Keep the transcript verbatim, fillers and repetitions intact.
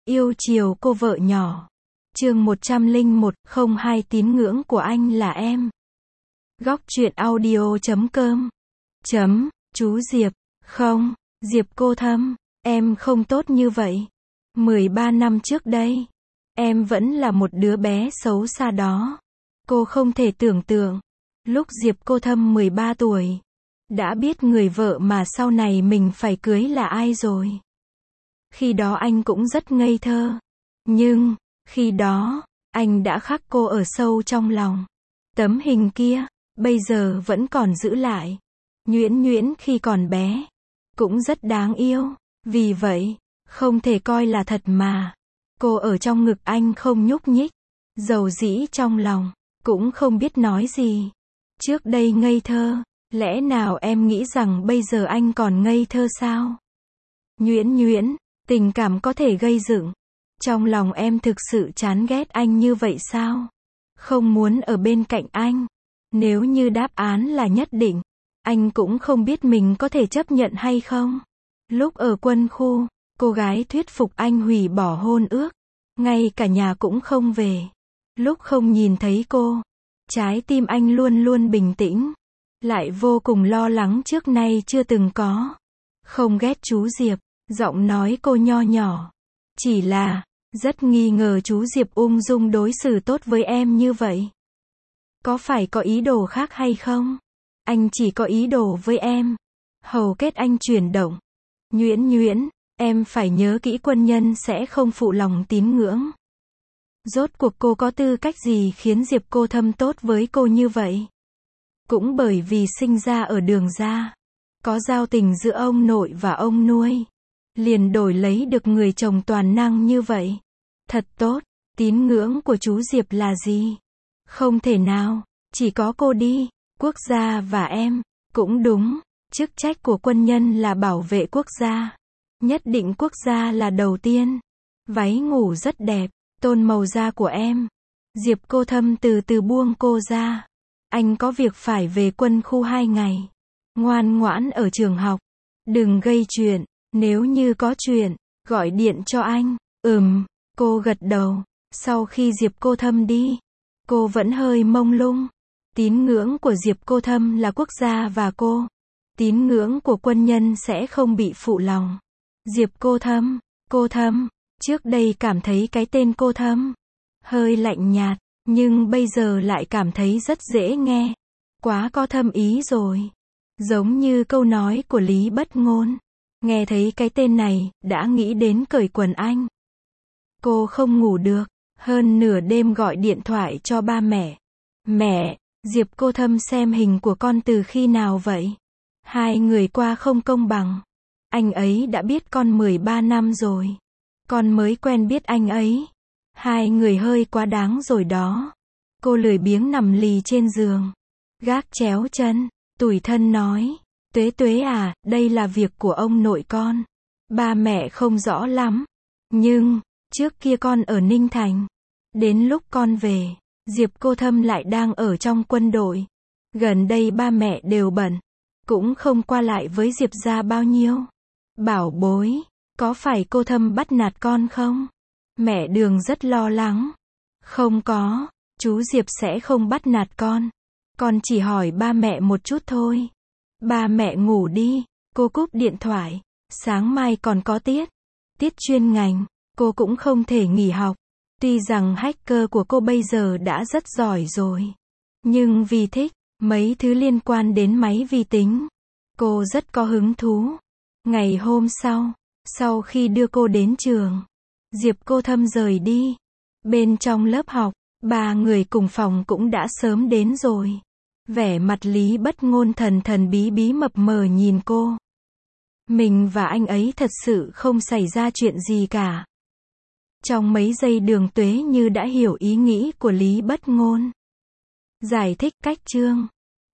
Yêu chiều cô vợ nhỏ. Chương một trăm lẻ một, không hai tín ngưỡng của anh là em. Góc truyện audio chấm com. Chấm, chú Diệp. Không, Diệp cô thâm, em không tốt như vậy. mười ba năm trước đây, em vẫn là một đứa bé xấu xa đó. Cô không thể tưởng tượng, lúc Diệp cô thâm mười ba tuổi, đã biết người vợ mà sau này mình phải cưới là ai rồi. Khi đó anh cũng rất ngây thơ. Nhưng, khi đó, anh đã khắc cô ở sâu trong lòng. Tấm hình kia, bây giờ vẫn còn giữ lại. Nhuyễn nhuyễn khi còn bé, cũng rất đáng yêu. Vì vậy, không thể coi là thật mà. Cô ở trong ngực anh không nhúc nhích, dầu dĩ trong lòng, cũng không biết nói gì. Trước đây ngây thơ, lẽ nào em nghĩ rằng bây giờ anh còn ngây thơ sao? Nhuyễn nhuyễn, tình cảm có thể gây dựng. Trong lòng em thực sự chán ghét anh như vậy sao? Không muốn ở bên cạnh anh. Nếu như đáp án là nhất định, anh cũng không biết mình có thể chấp nhận hay không. Lúc ở quân khu, cô gái thuyết phục anh hủy bỏ hôn ước. Ngay cả nhà cũng không về. Lúc không nhìn thấy cô, trái tim anh luôn luôn bình tĩnh. Lại vô cùng lo lắng trước nay chưa từng có. Không ghét chú Diệp, giọng nói cô nho nhỏ. Chỉ là, rất nghi ngờ chú Diệp ung dung đối xử tốt với em như vậy. Có phải có ý đồ khác hay không? Anh chỉ có ý đồ với em. Hầu kết anh chuyển động. Nhuyễn nhuyễn, em phải nhớ kỹ quân nhân sẽ không phụ lòng tín ngưỡng. Rốt cuộc cô có tư cách gì khiến Diệp cô thâm tốt với cô như vậy? Cũng bởi vì sinh ra ở Đường gia, có giao tình giữa ông nội và ông nuôi, liền đổi lấy được người chồng toàn năng như vậy. Thật tốt, tín ngưỡng của chú Diệp là gì? Không thể nào, chỉ có cô đi, quốc gia và em. Cũng đúng, chức trách của quân nhân là bảo vệ quốc gia. Nhất định quốc gia là đầu tiên. Váy ngủ rất đẹp, tôn màu da của em. Diệp cô thâm từ từ buông cô ra. Anh có việc phải về quân khu hai ngày. Ngoan ngoãn ở trường học. Đừng gây chuyện, nếu như có chuyện, gọi điện cho anh. Ừm, cô gật đầu. Sau khi Diệp cô thâm đi, cô vẫn hơi mông lung. Tín ngưỡng của Diệp cô thâm là quốc gia và cô. Tín ngưỡng của quân nhân sẽ không bị phụ lòng. Diệp cô thâm, cô thâm, trước đây cảm thấy cái tên cô thâm hơi lạnh nhạt, nhưng bây giờ lại cảm thấy rất dễ nghe. Quá có thâm ý rồi. Giống như câu nói của Lý Bất Ngôn. Nghe thấy cái tên này, đã nghĩ đến cởi quần anh. Cô không ngủ được, hơn nửa đêm gọi điện thoại cho ba mẹ. Mẹ, Diệp cô thâm xem hình của con từ khi nào vậy? Hai người qua không công bằng. Anh ấy đã biết con mười ba năm rồi. Con mới quen biết anh ấy. Hai người hơi quá đáng rồi đó. Cô lười biếng nằm lì trên giường, gác chéo chân, tủi thân nói. Tuế tuế à, đây là việc của ông nội con. Ba mẹ không rõ lắm. Nhưng, trước kia con ở Ninh Thành. Đến lúc con về, Diệp cô thâm lại đang ở trong quân đội. Gần đây ba mẹ đều bận, cũng không qua lại với Diệp gia bao nhiêu. Bảo bối, có phải cô thâm bắt nạt con không? Mẹ Đường rất lo lắng. Không có, chú Diệp sẽ không bắt nạt con. Con chỉ hỏi ba mẹ một chút thôi. Ba mẹ ngủ đi. Cô cúp điện thoại. Sáng mai còn có tiết. Tiết chuyên ngành, cô cũng không thể nghỉ học. Tuy rằng hacker của cô bây giờ đã rất giỏi rồi. Nhưng vì thích mấy thứ liên quan đến máy vi tính, cô rất có hứng thú. Ngày hôm sau, sau khi đưa cô đến trường, Diệp cô thâm rời đi. Bên trong lớp học, ba người cùng phòng cũng đã sớm đến rồi. Vẻ mặt Lý Bất Ngôn thần thần bí bí mập mờ nhìn cô. Mình và anh ấy thật sự không xảy ra chuyện gì cả. Trong mấy giây Đường Tuế như đã hiểu ý nghĩ của Lý Bất Ngôn. Giải thích cách chương.